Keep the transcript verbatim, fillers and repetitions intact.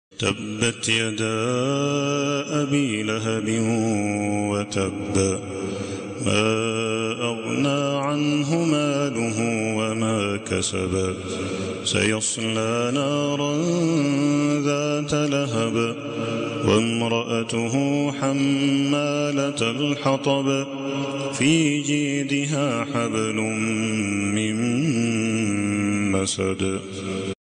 تبت يدا أبي لهب وتب ما أغنى عنه ماله وما كسب سيصلى نارا ذات لهب وامرأته حمالة الحطب في جيدها حبل من مسد.